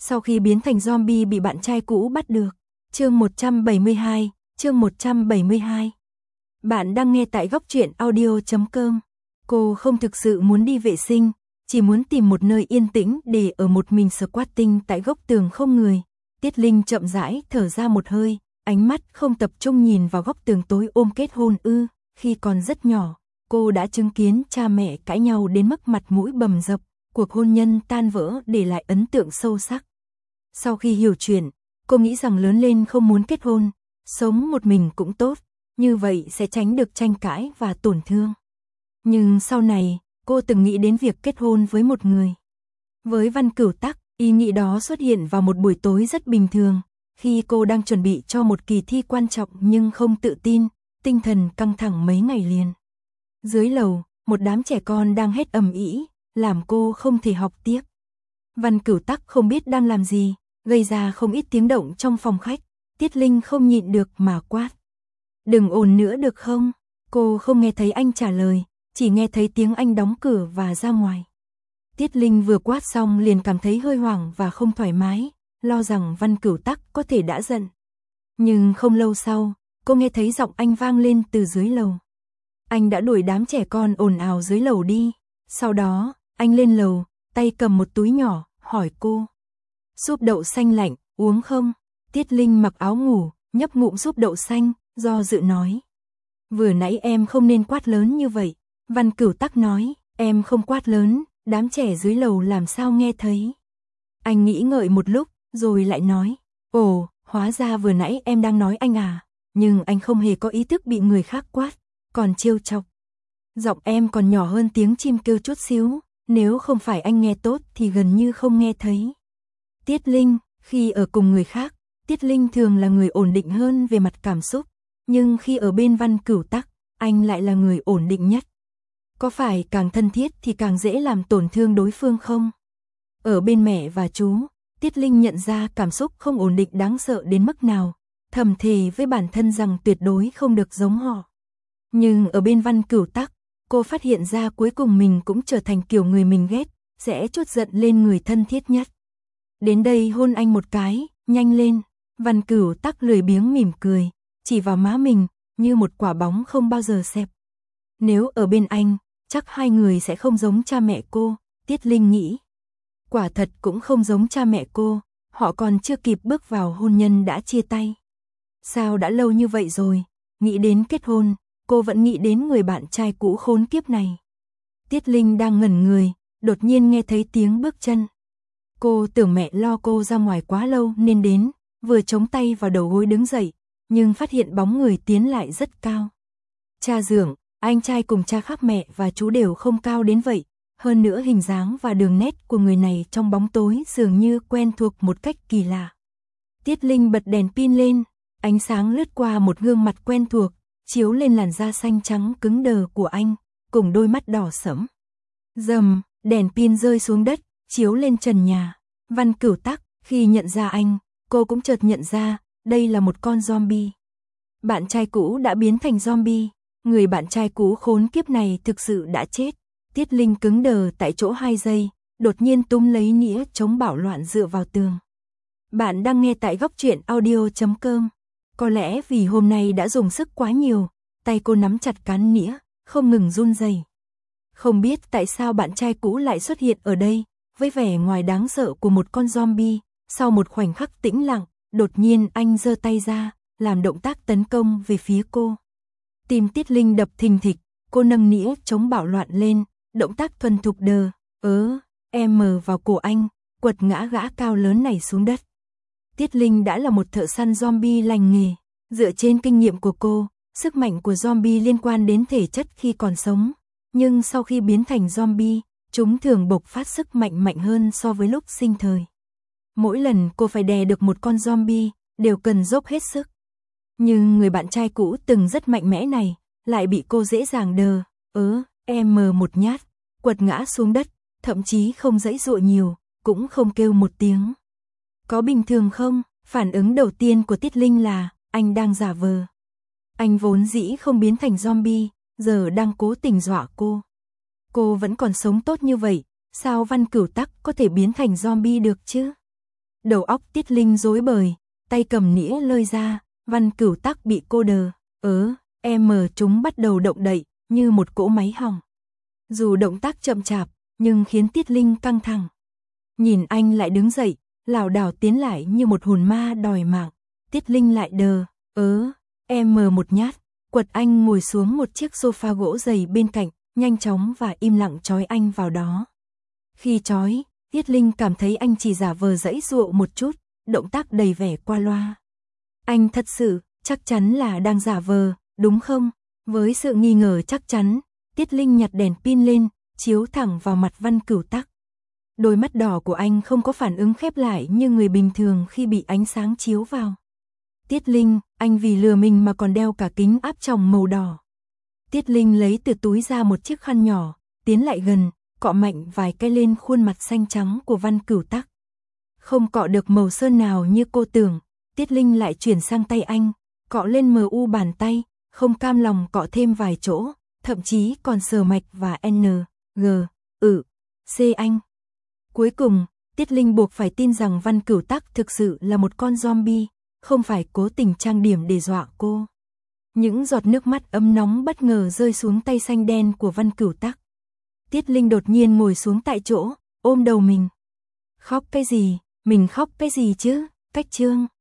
Sau khi biến thành zombie bị bạn trai cũ bắt được. Chương 172. Bạn đang nghe tại góc truyện audio.com. Cô không thực sự muốn đi vệ sinh, chỉ muốn tìm một nơi yên tĩnh để ở một mình squatting tại góc tường không người. Tiết Linh chậm rãi thở ra một hơi, ánh mắt không tập trung nhìn vào góc tường tối ôm kết hôn ư. Khi còn rất nhỏ, cô đã chứng kiến cha mẹ cãi nhau đến mức mặt mũi bầm dập, cuộc hôn nhân tan vỡ để lại ấn tượng sâu sắc. Sau khi hiểu chuyện, cô nghĩ rằng lớn lên không muốn kết hôn, sống một mình cũng tốt, như vậy sẽ tránh được tranh cãi và tổn thương. Nhưng sau này, cô từng nghĩ đến việc kết hôn với một người. Với Văn Cửu Tắc, ý nghĩ đó xuất hiện vào một buổi tối rất bình thường, khi cô đang chuẩn bị cho một kỳ thi quan trọng nhưng không tự tin, tinh thần căng thẳng mấy ngày liền. Dưới lầu, một đám trẻ con đang hét ầm ĩ, làm cô không thể học tiếp. Văn Cửu Tắc không biết đang làm gì, gây ra không ít tiếng động trong phòng khách. Tiết Linh không nhịn được mà quát: "Đừng ồn nữa được không?" Cô không nghe thấy anh trả lời, chỉ nghe thấy tiếng anh đóng cửa và ra ngoài. Tiết Linh vừa quát xong liền cảm thấy hơi hoảng và không thoải mái, lo rằng Văn Cửu Tắc có thể đã giận. Nhưng không lâu sau, cô nghe thấy giọng anh vang lên từ dưới lầu. Anh đã đuổi đám trẻ con ồn ào dưới lầu đi. Sau đó, anh lên lầu, tay cầm một túi nhỏ, hỏi cô: "Súp đậu xanh lạnh, uống không?" Tiết Linh mặc áo ngủ, nhấp ngụm súp đậu xanh, do dự nói: "Vừa nãy em không nên quát lớn như vậy." Văn Cửu Tắc nói: "Em không quát lớn, đám trẻ dưới lầu làm sao nghe thấy." Anh nghĩ ngợi một lúc, rồi lại nói: "Ồ, hóa ra vừa nãy em đang nói anh à." Nhưng anh không hề có ý thức bị người khác quát, còn trêu chọc. Giọng em còn nhỏ hơn tiếng chim kêu chút xíu, nếu không phải anh nghe tốt thì gần như không nghe thấy. Tiết Linh, khi ở cùng người khác, Tiết Linh thường là người ổn định hơn về mặt cảm xúc, nhưng khi ở bên Văn Cửu Tắc, anh lại là người ổn định nhất. Có phải càng thân thiết thì càng dễ làm tổn thương đối phương không? Ở bên mẹ và chú, Tiết Linh nhận ra cảm xúc không ổn định đáng sợ đến mức nào, thầm thề với bản thân rằng tuyệt đối không được giống họ. Nhưng ở bên Văn Cửu Tắc, cô phát hiện ra cuối cùng mình cũng trở thành kiểu người mình ghét, sẽ trút giận lên người thân thiết nhất. "Đến đây hôn anh một cái, nhanh lên." Văn Cửu Tắc lười biếng mỉm cười, chỉ vào má mình, như một quả bóng không bao giờ xẹp. Nếu ở bên anh, chắc hai người sẽ không giống cha mẹ cô, Tiết Linh nghĩ. Quả thật cũng không giống cha mẹ cô, họ còn chưa kịp bước vào hôn nhân đã chia tay. Sao đã lâu như vậy rồi, nghĩ đến kết hôn, cô vẫn nghĩ đến người bạn trai cũ khốn kiếp này. Tiết Linh đang ngẩn người, đột nhiên nghe thấy tiếng bước chân. Cô tưởng mẹ lo cô ra ngoài quá lâu nên đến, vừa chống tay vào đầu gối đứng dậy, nhưng phát hiện bóng người tiến lại rất cao. Cha dượng, anh trai cùng cha khác mẹ và chú đều không cao đến vậy, hơn nữa hình dáng và đường nét của người này trong bóng tối dường như quen thuộc một cách kỳ lạ. Tiết Linh bật đèn pin lên, ánh sáng lướt qua một gương mặt quen thuộc, chiếu lên làn da xanh trắng cứng đờ của anh, cùng đôi mắt đỏ sẫm. Rầm, đèn pin rơi xuống đất, chiếu lên trần nhà. Văn Cửu Tắc, khi nhận ra anh, cô cũng chợt nhận ra, đây là một con zombie. Bạn trai cũ đã biến thành zombie, người bạn trai cũ khốn kiếp này thực sự đã chết. Tiết Linh cứng đờ tại chỗ 2 giây, đột nhiên túm lấy nĩa chống bạo loạn dựa vào tường. Bạn đang nghe tại góc truyện audio.com. Có lẽ vì hôm nay đã dùng sức quá nhiều, tay cô nắm chặt cán nĩa, không ngừng run rẩy. Không biết tại sao bạn trai cũ lại xuất hiện ở đây, với vẻ ngoài đáng sợ của một con zombie. Sau một khoảnh khắc tĩnh lặng, đột nhiên anh giơ tay ra, làm động tác tấn công về phía cô. Tim Tiết Linh đập thình thịch, cô nâng nĩa chống bạo loạn lên, động tác thuần thục vào cổ anh, quật ngã gã cao lớn này xuống đất. Tiết Linh đã là một thợ săn zombie lành nghề, dựa trên kinh nghiệm của cô, sức mạnh của zombie liên quan đến thể chất khi còn sống, nhưng sau khi biến thành zombie, chúng thường bộc phát sức mạnh mạnh hơn so với lúc sinh thời. Mỗi lần cô phải đè được một con zombie, đều cần dốc hết sức. Nhưng người bạn trai cũ từng rất mạnh mẽ này, lại bị cô dễ dàng một nhát, quật ngã xuống đất, thậm chí không giãy giụa nhiều, cũng không kêu một tiếng. Có bình thường không? Phản ứng đầu tiên của Tiết Linh là, anh đang giả vờ. Anh vốn dĩ không biến thành zombie, giờ đang cố tình dọa cô. Cô vẫn còn sống tốt như vậy, sao Văn Cửu Tắc có thể biến thành zombie được chứ? Đầu óc Tiết Linh rối bời, tay cầm nĩa lơi ra, Văn Cửu Tắc bị cô đờ, chúng bắt đầu động đậy, như một cỗ máy hỏng. Dù động tác chậm chạp, nhưng khiến Tiết Linh căng thẳng. Nhìn anh lại đứng dậy, lảo đảo tiến lại như một hồn ma đòi mạng. Tiết Linh lại đờ, một nhát, quật anh ngồi xuống một chiếc sofa gỗ dày bên cạnh, nhanh chóng và im lặng trói anh vào đó. Khi trói, Tiết Linh cảm thấy anh chỉ giả vờ giãy giụa một chút, động tác đầy vẻ qua loa. Anh thật sự, chắc chắn là đang giả vờ, đúng không? Với sự nghi ngờ chắc chắn, Tiết Linh nhặt đèn pin lên, chiếu thẳng vào mặt Văn Cửu Tắc. Đôi mắt đỏ của anh không có phản ứng khép lại như người bình thường khi bị ánh sáng chiếu vào. Tiết Linh, anh vì lừa mình mà còn đeo cả kính áp tròng màu đỏ. Tiết Linh lấy từ túi ra một chiếc khăn nhỏ, tiến lại gần, cọ mạnh vài cái lên khuôn mặt xanh trắng của Văn Cửu Tắc. Không cọ được màu sơn nào như cô tưởng, Tiết Linh lại chuyển sang tay anh, cọ lên MU bàn tay, không cam lòng cọ thêm vài chỗ, thậm chí còn sờ mạch và C anh. Cuối cùng, Tiết Linh buộc phải tin rằng Văn Cửu Tắc thực sự là một con zombie, không phải cố tình trang điểm để dọa cô. Những giọt nước mắt ấm nóng bất ngờ rơi xuống tay xanh đen của Văn Cửu Tắc. Tiết Linh đột nhiên ngồi xuống tại chỗ, ôm đầu mình. Khóc cái gì, mình khóc cái gì chứ, Cách Trương.